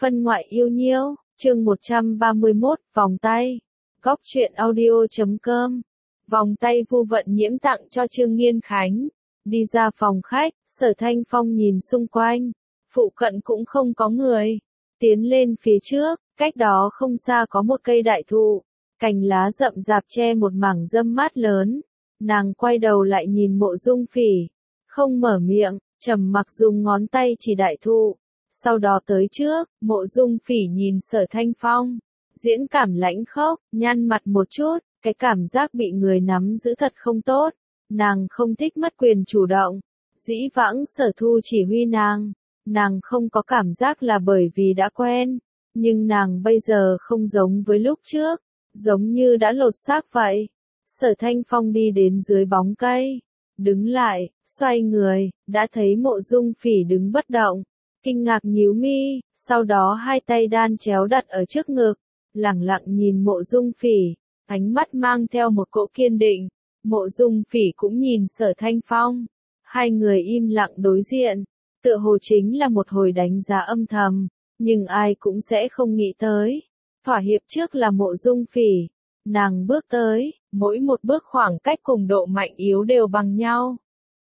Phân ngoại yêu nhiêu, chương 131, vòng tay. Góc truyện audio.com. Vòng tay Vu Vận Nhiễm tặng cho Trương Nghiên Khánh. Đi ra phòng khách, Sở Thanh Phong nhìn xung quanh. Phụ cận cũng không có người. Tiến lên phía trước, cách đó không xa có một cây đại thụ. Cành lá rậm rạp che một mảng râm mát lớn. Nàng quay đầu lại nhìn Mộ Dung Phỉ. Không mở miệng, trầm mặc dùng ngón tay chỉ đại thụ. Sau đó tới trước, Mộ Dung Phỉ nhìn Sở Thanh Phong. Diễn cảm lãnh khốc, nhăn mặt một chút, cái cảm giác bị người nắm giữ thật không tốt. Nàng không thích mất quyền chủ động. Dĩ vãng Sở Thu chỉ huy nàng không có cảm giác là bởi vì đã quen. Nhưng nàng bây giờ không giống với lúc trước, giống như đã lột xác vậy. Sở Thanh Phong đi đến dưới bóng cây, đứng lại, xoay người, đã thấy Mộ Dung Phỉ đứng bất động. Kinh ngạc nhíu mi, sau đó hai tay đan chéo đặt ở trước ngực, lẳng lặng nhìn Mộ Dung Phỉ, ánh mắt mang theo một cỗ kiên định. Mộ Dung Phỉ cũng nhìn Sở Thanh Phong, hai người im lặng đối diện, tựa hồ chính là một hồi đánh giá âm thầm, nhưng ai cũng sẽ không nghĩ tới. Thỏa hiệp trước là Mộ Dung Phỉ, nàng bước tới, mỗi một bước khoảng cách cùng độ mạnh yếu đều bằng nhau.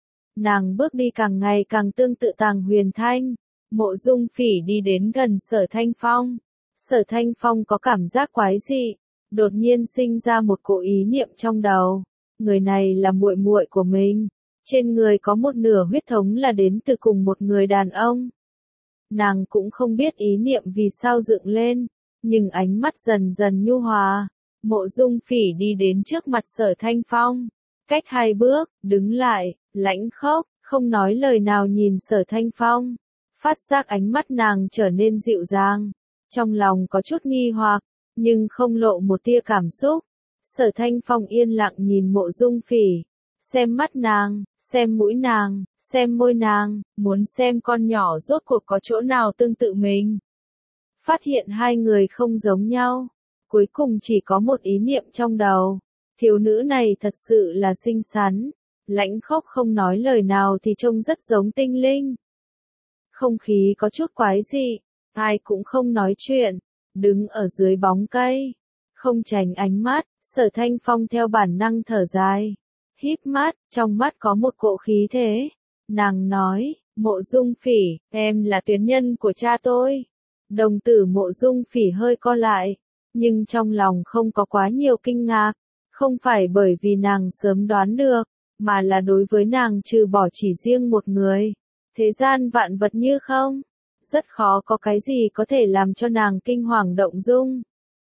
Nàng bước đi càng ngày càng tương tự Tàng Huyền Thanh. Mộ Dung Phỉ đi đến gần Sở Thanh Phong. Sở Thanh Phong có cảm giác quái dị, đột nhiên sinh ra một cỗ ý niệm trong đầu. Người này là muội muội của mình, trên người có một nửa huyết thống là đến từ cùng một người đàn ông. Nàng cũng không biết ý niệm vì sao dựng lên, nhưng ánh mắt dần dần nhu hòa. Mộ Dung Phỉ đi đến trước mặt Sở Thanh Phong, cách hai bước, đứng lại, lãnh khốc, không nói lời nào nhìn Sở Thanh Phong. Phát giác ánh mắt nàng trở nên dịu dàng, trong lòng có chút nghi hoặc, nhưng không lộ một tia cảm xúc. Sở Thanh Phong yên lặng nhìn Mộ Dung Phỉ, xem mắt nàng, xem mũi nàng, xem môi nàng, muốn xem con nhỏ rốt cuộc có chỗ nào tương tự mình. Phát hiện hai người không giống nhau, cuối cùng chỉ có một ý niệm trong đầu. Thiếu nữ này thật sự là xinh xắn, lãnh khốc không nói lời nào thì trông rất giống tinh linh. Không khí có chút quái dị, ai cũng không nói chuyện, đứng ở dưới bóng cây, không tránh ánh mắt. Sở Thanh Phong theo bản năng thở dài, híp mắt, trong mắt có một cỗ khí thế. Nàng nói, Mộ Dung Phỉ, em là tuyến nhân của cha tôi. Đồng tử Mộ Dung Phỉ hơi co lại, nhưng trong lòng không có quá nhiều kinh ngạc, không phải bởi vì nàng sớm đoán được, mà là đối với nàng trừ bỏ chỉ riêng một người. Thế gian vạn vật như không, rất khó có cái gì có thể làm cho nàng kinh hoàng động dung.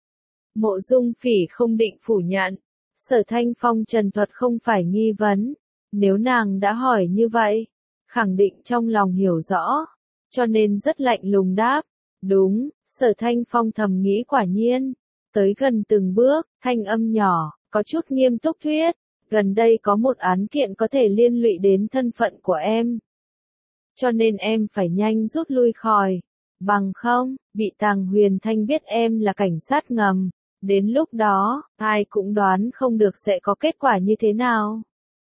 Mộ Dung Phỉ không định phủ nhận, Sở Thanh Phong trần thuật không phải nghi vấn, nếu nàng đã hỏi như vậy, khẳng định trong lòng hiểu rõ, cho nên rất lạnh lùng đáp, đúng. Sở Thanh Phong thầm nghĩ quả nhiên, tới gần từng bước, thanh âm nhỏ, có chút nghiêm túc thuyết, gần đây có một án kiện có thể liên lụy đến thân phận của em. Cho nên em phải nhanh rút lui khỏi, bằng không, bị Tàng Huyền Thanh biết em là cảnh sát ngầm, đến lúc đó, ai cũng đoán không được sẽ có kết quả như thế nào.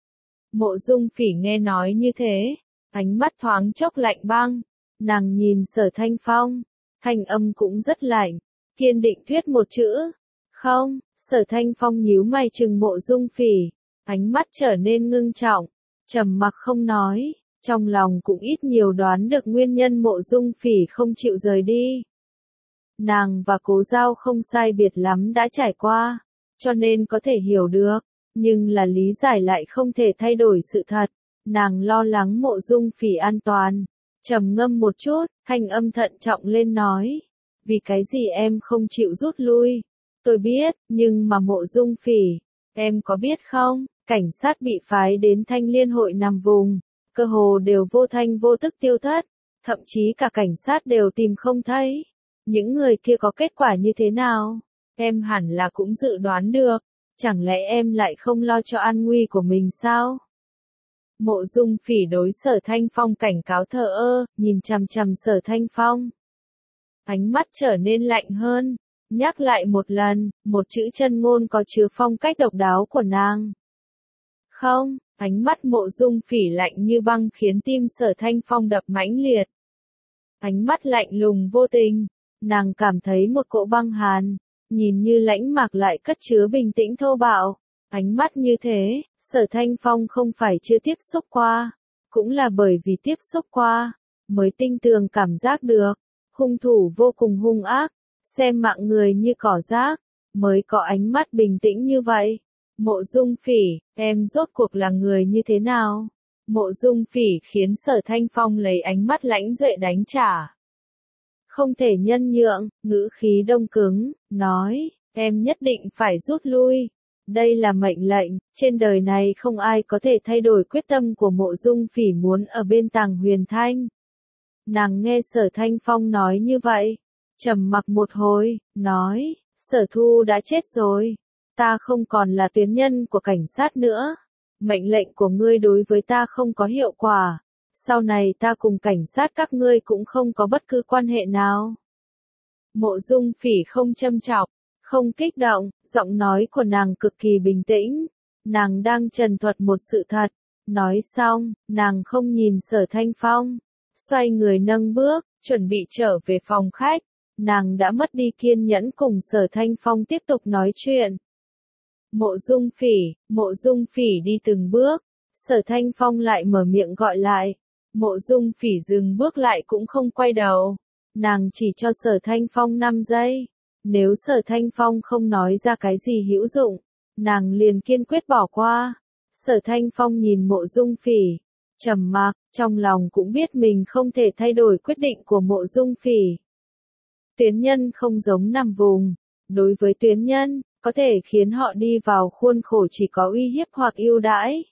Mộ Dung Phỉ nghe nói như thế, ánh mắt thoáng chốc lạnh băng, nàng nhìn Sở Thanh Phong, thanh âm cũng rất lạnh, kiên định thuyết một chữ, không. Sở Thanh Phong nhíu mày trừng Mộ Dung Phỉ, ánh mắt trở nên ngưng trọng, trầm mặc không nói. Trong lòng cũng ít nhiều đoán được nguyên nhân Mộ Dung Phỉ không chịu rời đi. Nàng và Cố Giao không sai biệt lắm đã trải qua, cho nên có thể hiểu được, nhưng là lý giải lại không thể thay đổi sự thật. Nàng lo lắng Mộ Dung Phỉ an toàn, trầm ngâm một chút, thanh âm thận trọng lên nói, vì cái gì em không chịu rút lui? Tôi biết, nhưng mà Mộ Dung Phỉ, em có biết không, cảnh sát bị phái đến Thanh Liên hội nằm vùng, cơ hồ đều vô thanh vô tức tiêu thất, thậm chí cả cảnh sát đều tìm không thấy. Những người kia có kết quả như thế nào? Em hẳn là cũng dự đoán được, chẳng lẽ em lại không lo cho an nguy của mình sao? Mộ Dung Phỉ đối Sở Thanh Phong cảnh cáo thờ ơ, nhìn chằm chằm Sở Thanh Phong. Ánh mắt trở nên lạnh hơn, nhắc lại một lần, một chữ chân ngôn có chứa phong cách độc đáo của nàng. Không. Ánh mắt Mộ Dung Phỉ lạnh như băng khiến tim Sở Thanh Phong đập mãnh liệt. Ánh mắt lạnh lùng vô tình, nàng cảm thấy một cỗ băng hàn, nhìn như lãnh mạc lại cất chứa bình tĩnh thô bạo. Ánh mắt như thế, Sở Thanh Phong không phải chưa tiếp xúc qua, cũng là bởi vì tiếp xúc qua, mới tinh tường cảm giác được, hung thủ vô cùng hung ác, xem mạng người như cỏ rác, mới có ánh mắt bình tĩnh như vậy. Mộ Dung Phỉ, em rốt cuộc là người như thế nào? Mộ Dung Phỉ khiến Sở Thanh Phong lấy ánh mắt lãnh duệ đánh trả. Không thể nhân nhượng, ngữ khí đông cứng, nói, em nhất định phải rút lui. Đây là mệnh lệnh, trên đời này không ai có thể thay đổi quyết tâm của Mộ Dung Phỉ muốn ở bên Tàng Huyền Thanh. Nàng nghe Sở Thanh Phong nói như vậy, trầm mặc một hồi, nói, Sở Thu đã chết rồi, ta không còn là tuyến nhân của cảnh sát nữa, mệnh lệnh của ngươi đối với ta không có hiệu quả, sau này ta cùng cảnh sát các ngươi cũng không có bất cứ quan hệ nào. Mộ Dung Phỉ không châm chọc, không kích động, giọng nói của nàng cực kỳ bình tĩnh, nàng đang trần thuật một sự thật, nói xong, nàng không nhìn Sở Thanh Phong, xoay người nâng bước, chuẩn bị trở về phòng khách, nàng đã mất đi kiên nhẫn cùng Sở Thanh Phong tiếp tục nói chuyện. Mộ Dung Phỉ đi từng bước, Sở Thanh Phong lại mở miệng gọi lại, Mộ Dung Phỉ dừng bước lại cũng không quay đầu, nàng chỉ cho Sở Thanh Phong 5 giây, nếu Sở Thanh Phong không nói ra cái gì hữu dụng, nàng liền kiên quyết bỏ qua. Sở Thanh Phong nhìn Mộ Dung Phỉ, trầm mặc, trong lòng cũng biết mình không thể thay đổi quyết định của Mộ Dung Phỉ. Tuyến nhân không giống nằm vùng, đối với tuyến nhân, có thể khiến họ đi vào khuôn khổ chỉ có uy hiếp hoặc ưu đãi.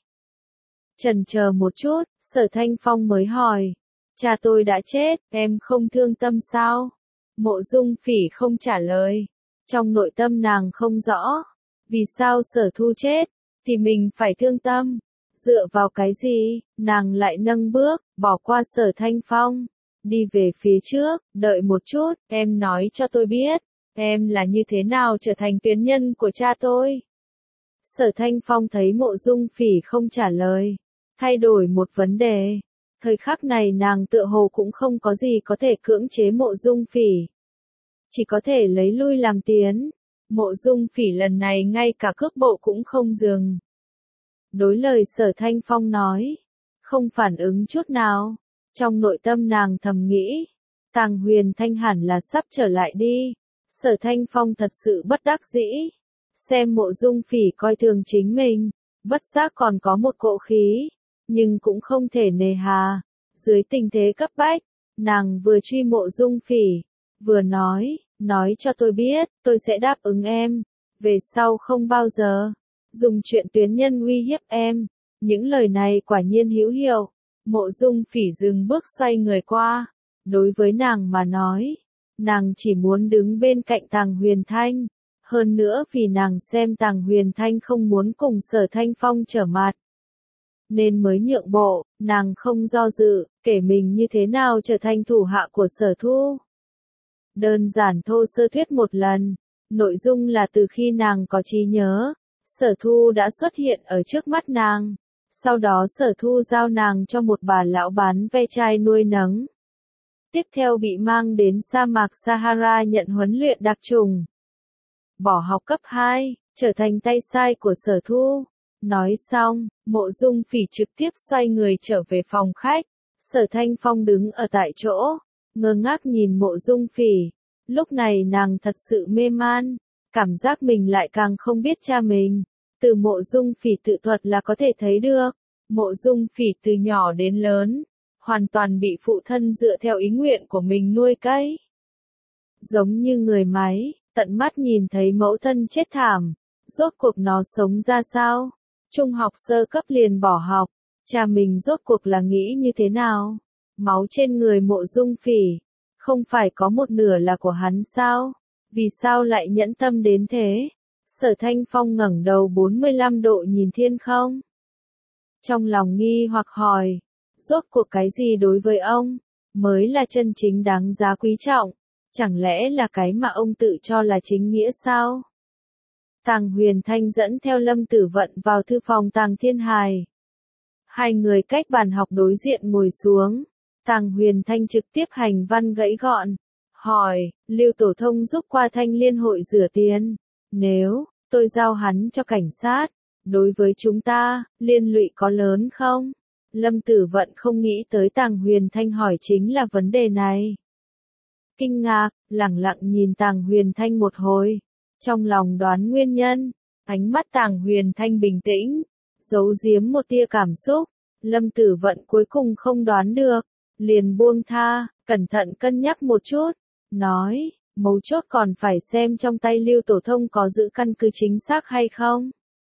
Chần chờ một chút, Sở Thanh Phong mới hỏi, cha tôi đã chết, em không thương tâm sao? Mộ Dung Phỉ không trả lời, trong nội tâm nàng không rõ, vì sao Sở Thu chết, thì mình phải thương tâm, dựa vào cái gì, nàng lại nâng bước, bỏ qua Sở Thanh Phong, đi về phía trước, đợi một chút, em nói cho tôi biết, em là như thế nào trở thành tuyến nhân của cha tôi. Sở Thanh Phong thấy Mộ Dung Phỉ không trả lời, thay đổi một vấn đề. Thời khắc này nàng tựa hồ cũng không có gì có thể cưỡng chế Mộ Dung Phỉ. Chỉ có thể lấy lui làm tiến. Mộ Dung Phỉ lần này ngay cả cước bộ cũng không dừng. Đối lời Sở Thanh Phong nói, không phản ứng chút nào. Trong nội tâm nàng thầm nghĩ, Tàng Huyền Thanh hẳn là sắp trở lại đi. Sở Thanh Phong thật sự bất đắc dĩ. Xem Mộ Dung Phỉ coi thường chính mình, bất giác còn có một cỗ khí, nhưng cũng không thể nề hà. Dưới tình thế cấp bách, nàng vừa truy Mộ Dung Phỉ, vừa nói cho tôi biết, tôi sẽ đáp ứng em, về sau không bao giờ dùng chuyện tuyến nhân uy hiếp em. Những lời này quả nhiên hữu hiệu. Mộ Dung Phỉ dừng bước xoay người qua, đối với nàng mà nói, nàng chỉ muốn đứng bên cạnh Tàng Huyền Thanh, hơn nữa vì nàng xem Tàng Huyền Thanh không muốn cùng Sở Thanh Phong trở mặt, nên mới nhượng bộ. Nàng không do dự, kể mình như thế nào trở thành thủ hạ của Sở Thu. Đơn giản thô sơ thuyết một lần, nội dung là từ khi nàng có trí nhớ, Sở Thu đã xuất hiện ở trước mắt nàng, sau đó Sở Thu giao nàng cho một bà lão bán ve chai nuôi nấng. Tiếp theo bị mang đến sa mạc Sahara nhận huấn luyện đặc trùng. Bỏ học cấp 2, trở thành tay sai của Sở Thu. Nói xong, Mộ Dung Phỉ trực tiếp xoay người trở về phòng khách. Sở Thanh Phong đứng ở tại chỗ, ngơ ngác nhìn Mộ Dung Phỉ. Lúc này nàng thật sự mê man, cảm giác mình lại càng không biết cha mình. Từ Mộ Dung Phỉ tự thuật là có thể thấy được, Mộ Dung Phỉ từ nhỏ đến lớn, hoàn toàn bị phụ thân dựa theo ý nguyện của mình nuôi cấy. Giống như người máy, tận mắt nhìn thấy mẫu thân chết thảm, rốt cuộc nó sống ra sao? Trung học sơ cấp liền bỏ học, cha mình rốt cuộc là nghĩ như thế nào? Máu trên người Mộ Dung Phỉ, không phải có một nửa là của hắn sao? Vì sao lại nhẫn tâm đến thế? Sở Thanh Phong ngẩng đầu 45 độ nhìn thiên không. Trong lòng nghi hoặc hỏi, rốt cuộc cái gì đối với ông, mới là chân chính đáng giá quý trọng? Chẳng lẽ là cái mà ông tự cho là chính nghĩa sao? Tàng Huyền Thanh dẫn theo Lâm Tử Vận vào thư phòng Tàng Thiên Hài. Hai người cách bàn học đối diện ngồi xuống. Tàng Huyền Thanh trực tiếp hành văn gãy gọn, hỏi, Lưu Tổ Thông giúp qua Thanh Liên hội rửa tiền. Nếu tôi giao hắn cho cảnh sát, đối với chúng ta, liên lụy có lớn không? Lâm Tử Vận không nghĩ tới Tàng Huyền Thanh hỏi chính là vấn đề này. Kinh ngạc, lẳng lặng nhìn Tàng Huyền Thanh một hồi. Trong lòng đoán nguyên nhân, ánh mắt Tàng Huyền Thanh bình tĩnh, giấu giếm một tia cảm xúc. Lâm Tử Vận cuối cùng không đoán được, liền buông tha, cẩn thận cân nhắc một chút, nói, mấu chốt còn phải xem trong tay Lưu Tổ Thông có giữ căn cứ chính xác hay không.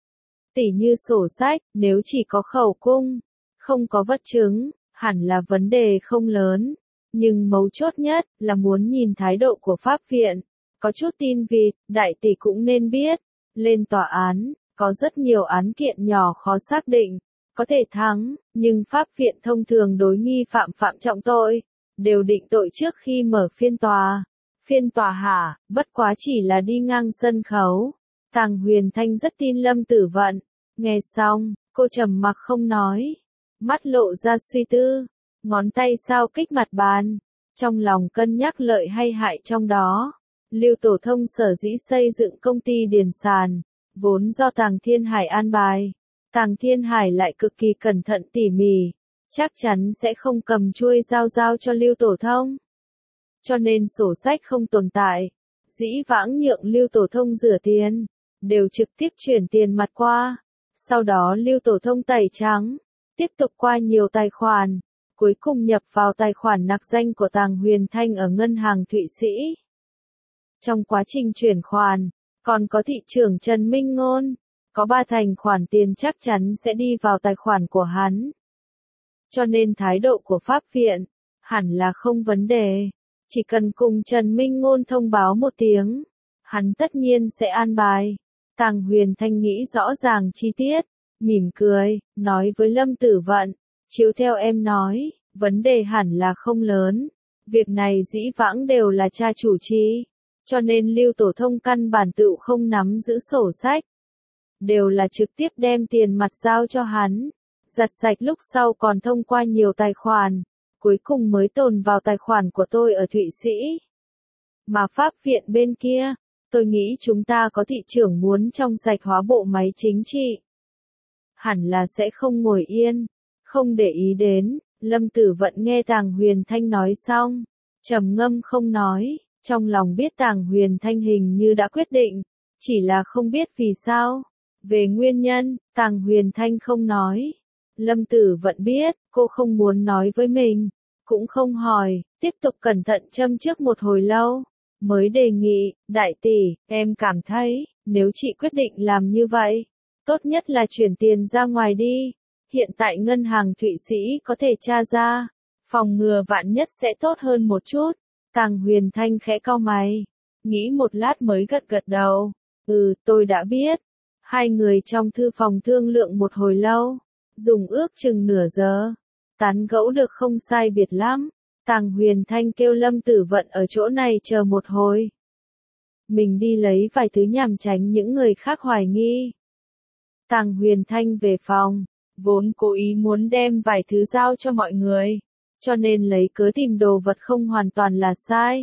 Tỉ như sổ sách, nếu chỉ có khẩu cung, không có vật chứng, hẳn là vấn đề không lớn. Nhưng mấu chốt nhất là muốn nhìn thái độ của pháp viện. Có chút tin vịt, đại tỷ cũng nên biết. Lên tòa án, có rất nhiều án kiện nhỏ khó xác định, có thể thắng, nhưng pháp viện thông thường đối nghi phạm phạm trọng tội, đều định tội trước khi mở phiên tòa. Phiên tòa hả, bất quá chỉ là đi ngang sân khấu. Tàng Huyền Thanh rất tin Lâm Tử Vận. Nghe xong, cô trầm mặc không nói. Mắt lộ ra suy tư, ngón tay sao kích mặt bàn, trong lòng cân nhắc lợi hay hại trong đó. Lưu Tổ Thông sở dĩ xây dựng công ty điền sàn, vốn do Tàng Thiên Hải an bài. Tàng Thiên Hải lại cực kỳ cẩn thận tỉ mỉ, chắc chắn sẽ không cầm chuôi giao cho Lưu Tổ Thông. Cho nên sổ sách không tồn tại, dĩ vãng nhượng Lưu Tổ Thông rửa tiền, đều trực tiếp chuyển tiền mặt qua. Sau đó Lưu Tổ Thông tẩy trắng, tiếp tục qua nhiều tài khoản, cuối cùng nhập vào tài khoản nặc danh của Tàng Huyền Thanh ở ngân hàng Thụy Sĩ. Trong quá trình chuyển khoản, còn có thị trưởng Trần Minh Ngôn, có 3 thành khoản tiền chắc chắn sẽ đi vào tài khoản của hắn. Cho nên thái độ của pháp viện, hẳn là không vấn đề, chỉ cần cùng Trần Minh Ngôn thông báo một tiếng, hắn tất nhiên sẽ an bài. Tàng Huyền Thanh nghĩ rõ ràng chi tiết, mỉm cười, nói với Lâm Tử Vận, chiếu theo em nói, vấn đề hẳn là không lớn, việc này dĩ vãng đều là cha chủ trì, cho nên Lưu Tổ Thông căn bản tựu không nắm giữ sổ sách, đều là trực tiếp đem tiền mặt giao cho hắn, giặt sạch lúc sau còn thông qua nhiều tài khoản, cuối cùng mới tồn vào tài khoản của tôi ở Thụy Sĩ. Mà pháp viện bên kia, tôi nghĩ chúng ta có thị trưởng muốn trong sạch hóa bộ máy chính trị. Hẳn là sẽ không ngồi yên, không để ý đến. Lâm Tử Vận nghe Tàng Huyền Thanh nói xong, trầm ngâm không nói, trong lòng biết Tàng Huyền Thanh hình như đã quyết định, chỉ là không biết vì sao. Về nguyên nhân, Tàng Huyền Thanh không nói. Lâm Tử Vận biết, cô không muốn nói với mình, cũng không hỏi, tiếp tục cẩn thận châm trước một hồi lâu, mới đề nghị, đại tỷ, em cảm thấy, nếu chị quyết định làm như vậy, tốt nhất là chuyển tiền ra ngoài đi. Hiện tại ngân hàng Thụy Sĩ có thể tra ra, phòng ngừa vạn nhất sẽ tốt hơn một chút. Tàng Huyền Thanh khẽ cau mày, nghĩ một lát mới gật gật đầu. Tôi đã biết. Hai người trong thư phòng thương lượng một hồi lâu, dùng ước chừng nửa giờ, tán gẫu được không sai biệt lắm. Tàng Huyền Thanh kêu Lâm Tử Vận ở chỗ này chờ một hồi. Mình đi lấy vài thứ nhằm tránh những người khác hoài nghi. Tàng Huyền Thanh về phòng, vốn cố ý muốn đem vài thứ giao cho mọi người, cho nên lấy cớ tìm đồ vật không hoàn toàn là sai.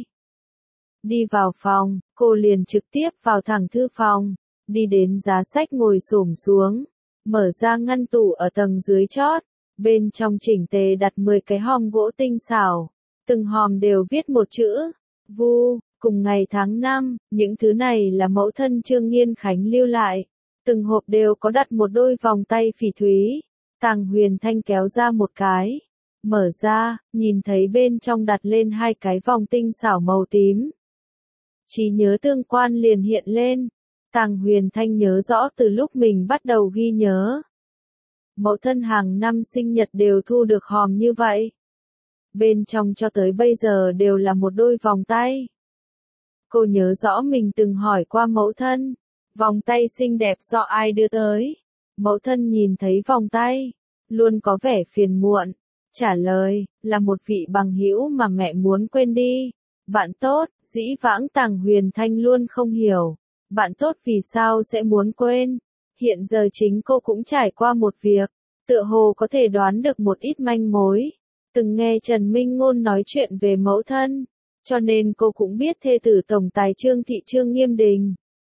Đi vào phòng, cô liền trực tiếp vào thẳng thư phòng, đi đến giá sách ngồi xổm xuống, mở ra ngăn tủ ở tầng dưới chót, bên trong chỉnh tề đặt 10 cái hòm gỗ tinh xảo, từng hòm đều viết một chữ, Vu, cùng ngày tháng năm, những thứ này là mẫu thân Trương Nghiên Khánh lưu lại, từng hộp đều có đặt một đôi vòng tay phỉ thúy. Tàng Huyền Thanh kéo ra một cái, mở ra, nhìn thấy bên trong đặt lên 2 cái vòng tinh xảo màu tím. Trí nhớ tương quan liền hiện lên. Tàng Huyền Thanh nhớ rõ từ lúc mình bắt đầu ghi nhớ. Mẫu thân hàng năm sinh nhật đều thu được hòm như vậy. Bên trong cho tới bây giờ đều là một đôi vòng tay. Cô nhớ rõ mình từng hỏi qua mẫu thân, vòng tay xinh đẹp do ai đưa tới. Mẫu thân nhìn thấy vòng tay, luôn có vẻ phiền muộn, trả lời, là một vị bằng hữu mà mẹ muốn quên đi. Bạn tốt, dĩ vãng Tàng Huyền Thanh luôn không hiểu, bạn tốt vì sao sẽ muốn quên. Hiện giờ chính cô cũng trải qua một việc, tựa hồ có thể đoán được một ít manh mối. Từng nghe Trần Minh Ngôn nói chuyện về mẫu thân, cho nên cô cũng biết thê tử tổng tài Trương Thị Trương Nghiêm Đình.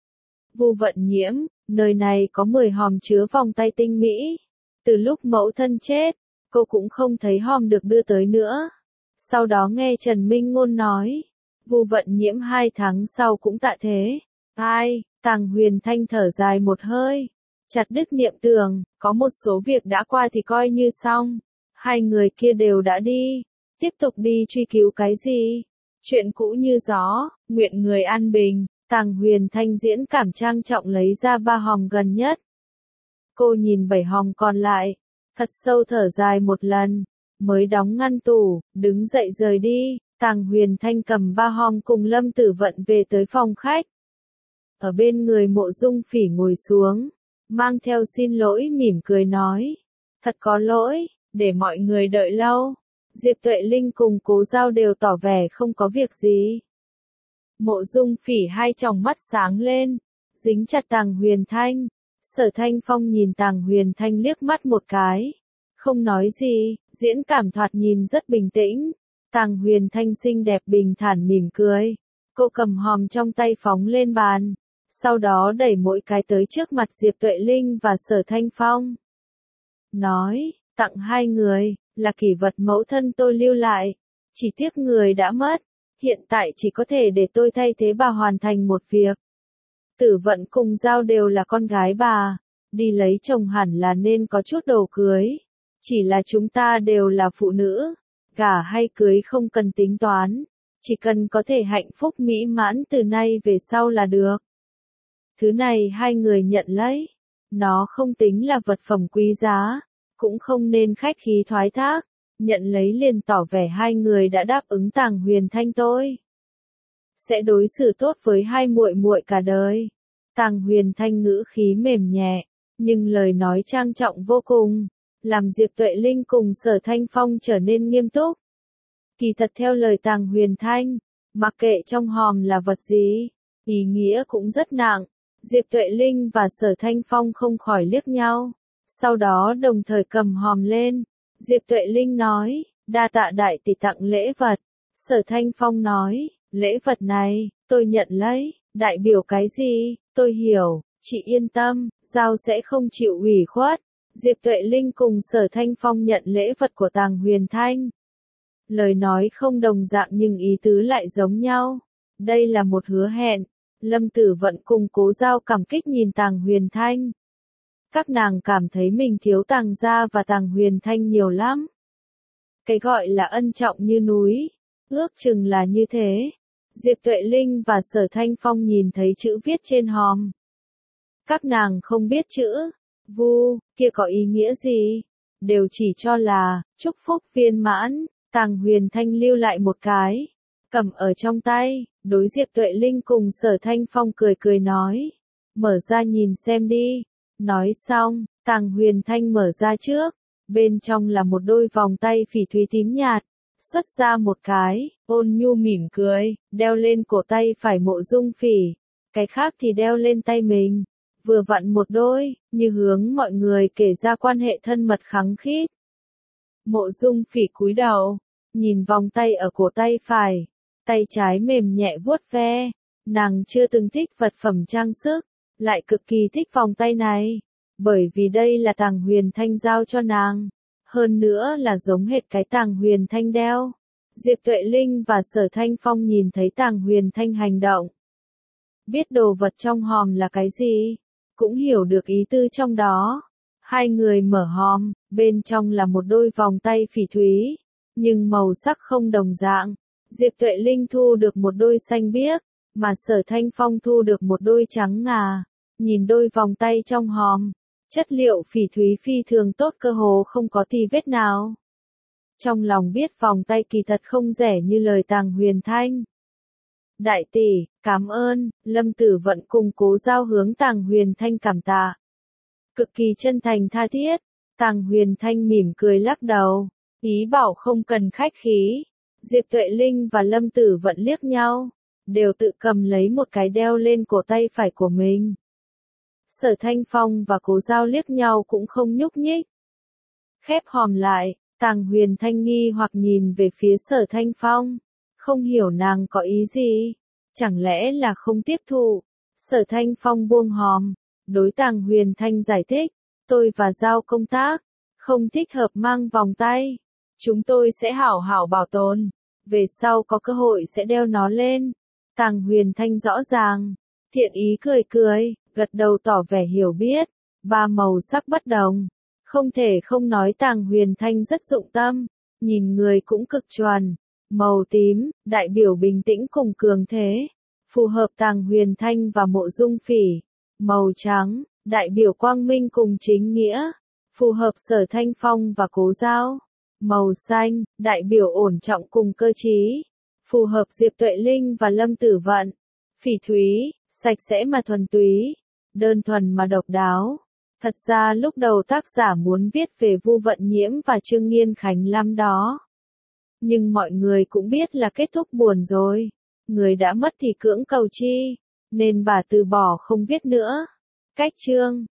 Vu Vận Nhiễm, nơi này có 10 hòm chứa vòng tay tinh mỹ. Từ lúc mẫu thân chết, cô cũng không thấy hòm được đưa tới nữa. Sau đó nghe Trần Minh Ngôn nói, Vu Vận Nhiễm 2 tháng sau cũng tạ thế. Ai, Tàng Huyền Thanh thở dài một hơi, chặt đứt niệm tưởng, có một số việc đã qua thì coi như xong. Hai người kia đều đã đi, tiếp tục đi truy cứu cái gì? Chuyện cũ như gió, nguyện người an bình. Tàng Huyền Thanh diễn cảm trang trọng lấy ra 3 hòm gần nhất. Cô nhìn 7 hòm còn lại, thật sâu thở dài một lần, mới đóng ngăn tủ, đứng dậy rời đi. Tàng Huyền Thanh cầm 3 hòm cùng Lâm Tử Vận về tới phòng khách. Ở bên người Mộ Dung Phỉ ngồi xuống, mang theo xin lỗi mỉm cười nói, thật có lỗi, để mọi người đợi lâu. Diệp Tuệ Linh cùng Cố Giao đều tỏ vẻ không có việc gì. Mộ Dung Phỉ hai tròng mắt sáng lên, dính chặt Tàng Huyền Thanh. Sở Thanh Phong nhìn Tàng Huyền Thanh liếc mắt một cái, không nói gì, diễn cảm thoạt nhìn rất bình tĩnh. Tàng Huyền Thanh xinh đẹp bình thản mỉm cười, cô cầm hòm trong tay phóng lên bàn, sau đó đẩy mỗi cái tới trước mặt Diệp Tuệ Linh và Sở Thanh Phong. Nói, tặng hai người, là kỷ vật mẫu thân tôi lưu lại, chỉ tiếc người đã mất, hiện tại chỉ có thể để tôi thay thế bà hoàn thành một việc. Tử Vận cùng Giao đều là con gái bà, đi lấy chồng hẳn là nên có chút đồ cưới, chỉ là chúng ta đều là phụ nữ, gả hay cưới không cần tính toán, chỉ cần có thể hạnh phúc mỹ mãn từ nay về sau là được. Thứ này hai người nhận lấy, nó không tính là vật phẩm quý giá, cũng không nên khách khí thoái thác, nhận lấy liền tỏ vẻ hai người đã đáp ứng Tàng Huyền Thanh tôi sẽ đối xử tốt với hai muội muội cả đời. Tàng Huyền Thanh ngữ khí mềm nhẹ, nhưng lời nói trang trọng vô cùng, làm Diệp Tuệ Linh cùng Sở Thanh Phong trở nên nghiêm túc. Kỳ thật theo lời Tàng Huyền Thanh, mặc kệ trong hòm là vật gì, ý nghĩa cũng rất nặng. Diệp Tuệ Linh và Sở Thanh Phong không khỏi liếc nhau, sau đó đồng thời cầm hòm lên. Diệp Tuệ Linh nói, đa tạ đại tỷ tặng lễ vật. Sở Thanh Phong nói, lễ vật này, tôi nhận lấy, đại biểu cái gì, tôi hiểu, chị yên tâm, Giao sẽ không chịu ủy khuất. Diệp Tuệ Linh cùng Sở Thanh Phong nhận lễ vật của Tàng Huyền Thanh. Lời nói không đồng dạng nhưng ý tứ lại giống nhau. Đây là một hứa hẹn. Lâm Tử Vận cùng Cố Giao cảm kích nhìn Tàng Huyền Thanh. Các nàng cảm thấy mình thiếu Tàng gia và Tàng Huyền Thanh nhiều lắm. Cái gọi là ân trọng như núi, ước chừng là như thế. Diệp Tuệ Linh và Sở Thanh Phong nhìn thấy chữ viết trên hòm. Các nàng không biết chữ Vu kia có ý nghĩa gì, đều chỉ cho là chúc phúc viên mãn. Tàng Huyền Thanh lưu lại một cái, cầm ở trong tay, đối Diệp Tuệ Linh cùng Sở Thanh Phong cười cười nói, mở ra nhìn xem đi. Nói xong, Tàng Huyền Thanh mở ra trước, bên trong là một đôi vòng tay phỉ thúy tím nhạt, xuất ra một cái, ôn nhu mỉm cười, đeo lên cổ tay phải Mộ Dung Phỉ, cái khác thì đeo lên tay mình, vừa vặn một đôi, như hướng mọi người kể ra quan hệ thân mật khăng khít. Mộ Dung Phỉ cúi đầu, nhìn vòng tay ở cổ tay phải, tay trái mềm nhẹ vuốt ve, nàng chưa từng thích vật phẩm trang sức, lại cực kỳ thích vòng tay này, bởi vì đây là Tàng Huyền Thanh giao cho nàng, hơn nữa là giống hệt cái Tàng Huyền Thanh đeo. Diệp Tuệ Linh và Sở Thanh Phong nhìn thấy Tàng Huyền Thanh hành động, biết đồ vật trong hòm là cái gì, cũng hiểu được ý tư trong đó. Hai người mở hòm, bên trong là một đôi vòng tay phỉ thúy, nhưng màu sắc không đồng dạng. Diệp Tuệ Linh thu được một đôi xanh biếc, mà Sở Thanh Phong thu được một đôi trắng ngà. Nhìn đôi vòng tay trong hòm, chất liệu phỉ thúy phi thường tốt, cơ hồ không có tì vết nào. Trong lòng biết vòng tay kỳ thật không rẻ như lời Tàng Huyền Thanh. Đại tỷ, cảm ơn. Lâm Tử Vận cùng Cố Giao hướng Tàng Huyền Thanh cảm tạ, cực kỳ chân thành tha thiết. Tàng Huyền Thanh mỉm cười lắc đầu, ý bảo không cần khách khí. Diệp Tuệ Linh và Lâm Tử Vận liếc nhau, đều tự cầm lấy một cái đeo lên cổ tay phải của mình. Sở Thanh Phong và Cố Giao liếc nhau cũng không nhúc nhích. Khép hòm lại, Tàng Huyền Thanh nghi hoặc nhìn về phía Sở Thanh Phong, Không hiểu nàng có ý gì. Chẳng lẽ là không tiếp thụ? Sở Thanh Phong buông hòm. Đối Tàng Huyền Thanh giải thích. Tôi và giao công tác. Không thích hợp mang vòng tay. Chúng tôi sẽ hảo hảo bảo tồn. Về sau có cơ hội sẽ đeo nó lên. Tàng Huyền Thanh rõ ràng. Thiện ý cười cười, gật đầu tỏ vẻ hiểu biết. Ba màu sắc bất đồng. Không thể không nói Tàng Huyền Thanh rất dụng tâm. Nhìn người cũng cực chuẩn. Màu tím, đại biểu bình tĩnh cùng cường thế. Phù hợp Tàng Huyền Thanh và Mộ Dung Phỉ. Màu trắng, đại biểu quang minh cùng chính nghĩa. Phù hợp Sở Thanh Phong và Cố Giao. Màu xanh, đại biểu ổn trọng cùng cơ trí. Phù hợp Diệp Tuệ Linh và Lâm Tử Vận. Phỉ thúy, sạch sẽ mà thuần túy. Đơn thuần mà độc đáo. Thật ra lúc đầu tác giả muốn viết về Vu Vận Nhiễm và Trương Nghiên Khánh năm đó. Nhưng mọi người cũng biết là kết thúc buồn rồi. Người đã mất thì cưỡng cầu chi. Nên bà từ bỏ không viết nữa. Cách chương